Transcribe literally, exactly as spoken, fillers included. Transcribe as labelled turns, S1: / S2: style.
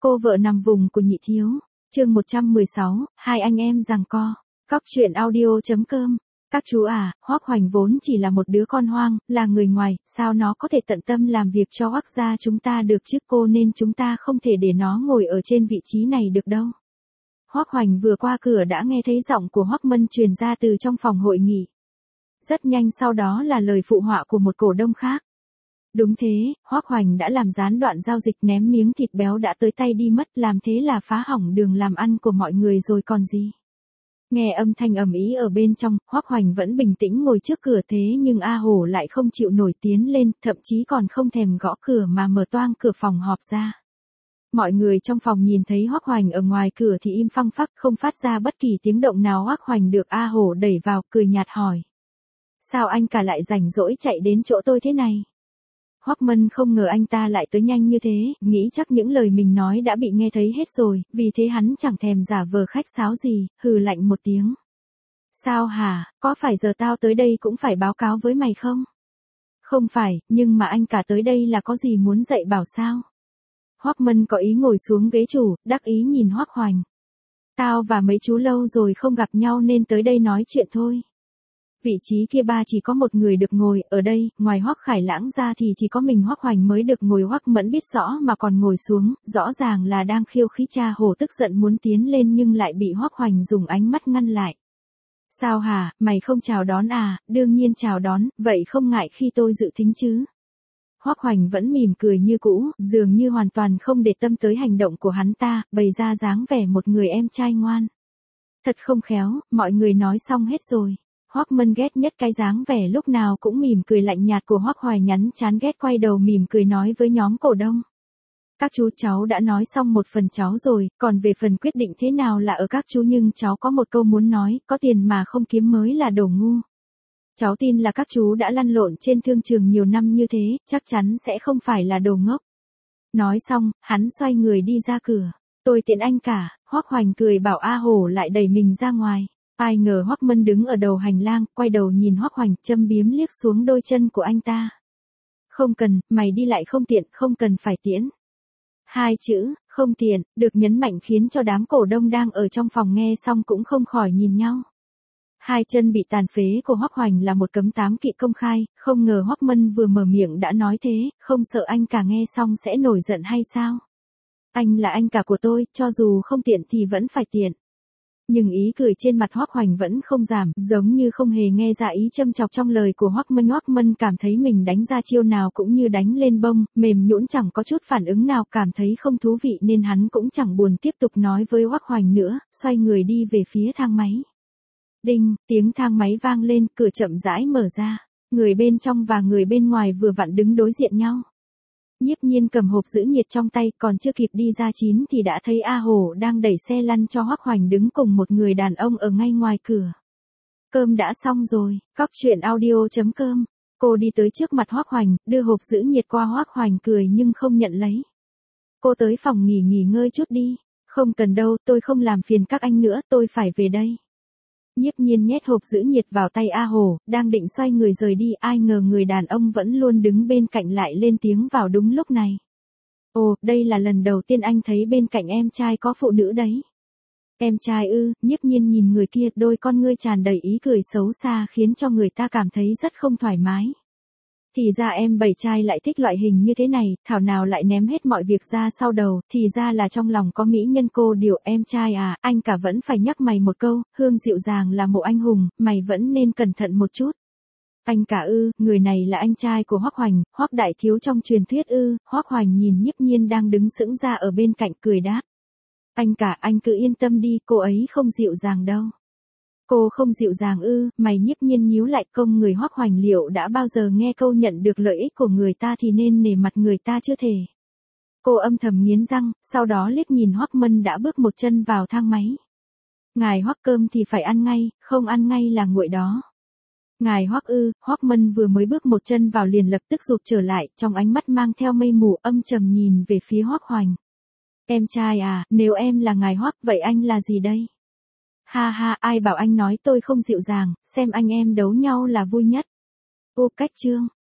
S1: Cô vợ nằm vùng của nhị thiếu. Chương một trăm mười sáu, hai anh em giằng co. Cóc truyện audio.com. Các chú à, Hoắc Hoành vốn chỉ là một đứa con hoang, là người ngoài, sao nó có thể tận tâm làm việc cho Hoắc gia chúng ta được chứ, cô, nên chúng ta không thể để nó ngồi ở trên vị trí này được đâu. Hoắc Hoành vừa qua cửa đã nghe thấy giọng của Hoắc Mân truyền ra từ trong phòng hội nghị. Rất nhanh sau đó là lời phụ họa của một cổ đông khác. Đúng thế, Hoắc Hoành đã làm gián đoạn giao dịch, ném miếng thịt béo đã tới tay đi mất, làm thế là phá hỏng đường làm ăn của mọi người rồi còn gì. Nghe âm thanh ầm ĩ ở bên trong, Hoắc Hoành vẫn bình tĩnh ngồi trước cửa, thế nhưng A Hổ lại không chịu nổi tiến lên, thậm chí còn không thèm gõ cửa mà mở toang cửa phòng họp ra. Mọi người trong phòng nhìn thấy Hoắc Hoành ở ngoài cửa thì im phăng phắc, không phát ra bất kỳ tiếng động nào. Hoắc Hoành được A Hổ đẩy vào, cười nhạt hỏi: "Sao anh cả lại rảnh rỗi chạy đến chỗ tôi thế này?" Hoắc Mân không ngờ anh ta lại tới nhanh như thế, nghĩ chắc những lời mình nói đã bị nghe thấy hết rồi, vì thế hắn chẳng thèm giả vờ khách sáo gì, hừ lạnh một tiếng. "Sao hả, có phải giờ tao tới đây cũng phải báo cáo với mày không?" "Không phải, nhưng mà anh cả tới đây là có gì muốn dạy bảo sao?" Hoắc Mân có ý ngồi xuống ghế chủ, đắc ý nhìn Hoắc Hoành. "Tao và mấy chú lâu rồi không gặp nhau nên tới đây nói chuyện thôi. Vị trí kia ba chỉ có một người được ngồi, ở đây, ngoài Hoắc Khải Lãng ra thì chỉ có mình Hoắc Hoành mới được ngồi." Hoắc Mẫn biết rõ mà còn ngồi xuống, rõ ràng là đang khiêu khích. Cha Hổ tức giận muốn tiến lên nhưng lại bị Hoắc Hoành dùng ánh mắt ngăn lại. "Sao hả, mày không chào đón à?" "Đương nhiên chào đón, vậy không ngại khi tôi dự thính chứ?" Hoắc Hoành vẫn mỉm cười như cũ, dường như hoàn toàn không để tâm tới hành động của hắn ta, bày ra dáng vẻ một người em trai ngoan. Thật không khéo, mọi người nói xong hết rồi. Hoắc Mân ghét nhất cái dáng vẻ lúc nào cũng mỉm cười lạnh nhạt của Hoắc Hoành, nhắn chán ghét quay đầu mỉm cười nói với nhóm cổ đông: "Các chú, cháu đã nói xong một phần cháu rồi, còn về phần quyết định thế nào là ở các chú, nhưng cháu có một câu muốn nói, có tiền mà không kiếm mới là đồ ngu. Cháu tin là các chú đã lăn lộn trên thương trường nhiều năm như thế, chắc chắn sẽ không phải là đồ ngốc." Nói xong, hắn xoay người đi ra cửa. "Tôi tiễn anh cả." Hoắc Hoành cười bảo A Hổ lại đẩy mình ra ngoài. Ai ngờ Hoắc Mân đứng ở đầu hành lang, quay đầu nhìn Hoắc Hoành, châm biếm liếc xuống đôi chân của anh ta. "Không cần, mày đi lại không tiện, không cần phải tiễn." Hai chữ không tiện được nhấn mạnh khiến cho đám cổ đông đang ở trong phòng nghe xong cũng không khỏi nhìn nhau. Hai chân bị tàn phế của Hoắc Hoành là một cấm tám kỵ công khai, không ngờ Hoắc Mân vừa mở miệng đã nói thế, không sợ anh cả nghe xong sẽ nổi giận hay sao? "Anh là anh cả của tôi, cho dù không tiện thì vẫn phải tiện." Nhưng ý cười trên mặt Hoắc Hoành vẫn không giảm, giống như không hề nghe ra ý châm chọc trong lời của Hoắc Mân. Hoắc Mân cảm thấy mình đánh ra chiêu nào cũng như đánh lên bông, mềm nhũn chẳng có chút phản ứng nào, cảm thấy không thú vị nên hắn cũng chẳng buồn tiếp tục nói với Hoắc Hoành nữa, xoay người đi về phía thang máy. Đinh, tiếng thang máy vang lên, cửa chậm rãi mở ra. Người bên trong và người bên ngoài vừa vặn đứng đối diện nhau. Nhiếp Nhiên cầm hộp giữ nhiệt trong tay, còn chưa kịp đi ra chín thì đã thấy A Hổ đang đẩy xe lăn cho Hoắc Hoành đứng cùng một người đàn ông ở ngay ngoài cửa. "Cơm đã xong rồi." Cóc truyện audio.com. Cô đi tới trước mặt Hoắc Hoành, đưa hộp giữ nhiệt qua. Hoắc Hoành cười nhưng không nhận lấy. "Cô tới phòng nghỉ nghỉ ngơi chút đi." "Không cần đâu, tôi không làm phiền các anh nữa, tôi phải về đây." Nhiếp Nhiên nhét hộp giữ nhiệt vào tay A Hổ, đang định xoay người rời đi, ai ngờ người đàn ông vẫn luôn đứng bên cạnh lại lên tiếng vào đúng lúc này. "Ồ, đây là lần đầu tiên anh thấy bên cạnh em trai có phụ nữ đấy." "Em trai ư?" Nhiếp Nhiên nhìn người kia, đôi con ngươi tràn đầy ý cười xấu xa khiến cho người ta cảm thấy rất không thoải mái. "Thì ra em bảy trai lại thích loại hình như thế này, thảo nào lại ném hết mọi việc ra sau đầu, thì ra là trong lòng có mỹ nhân cô điều." "Em trai à, anh cả vẫn phải nhắc mày một câu, Hương dịu dàng là một anh hùng, mày vẫn nên cẩn thận một chút." "Anh cả ư?" Người này là anh trai của Hoắc Hoành, Hoắc đại thiếu trong truyền thuyết ư? Hoắc Hoành nhìn Nhiếp Nhiên đang đứng sững ra ở bên cạnh, cười đáp: "Anh cả, anh cứ yên tâm đi, cô ấy không dịu dàng đâu." "Cô không dịu dàng ư?" Mày Nhiếp Nhiên nhíu lại, công người Hoắc Hoành liệu đã bao giờ nghe câu nhận được lợi ích của người ta thì nên nể mặt người ta chưa thể. Cô âm thầm nghiến răng, sau đó liếc nhìn Hoắc Mân đã bước một chân vào thang máy. "Ngài Hoắc, cơm thì phải ăn ngay, không ăn ngay là nguội đó." "Ngài Hoắc ư?" Hoắc Mân vừa mới bước một chân vào liền lập tức rụt trở lại, trong ánh mắt mang theo mây mù âm trầm nhìn về phía Hoắc Hoành. "Em trai à, nếu em là ngài Hoắc, vậy anh là gì đây?" "Ha ha, ai bảo anh nói tôi không dịu dàng, xem anh em đấu nhau là vui nhất." Ô cách chương.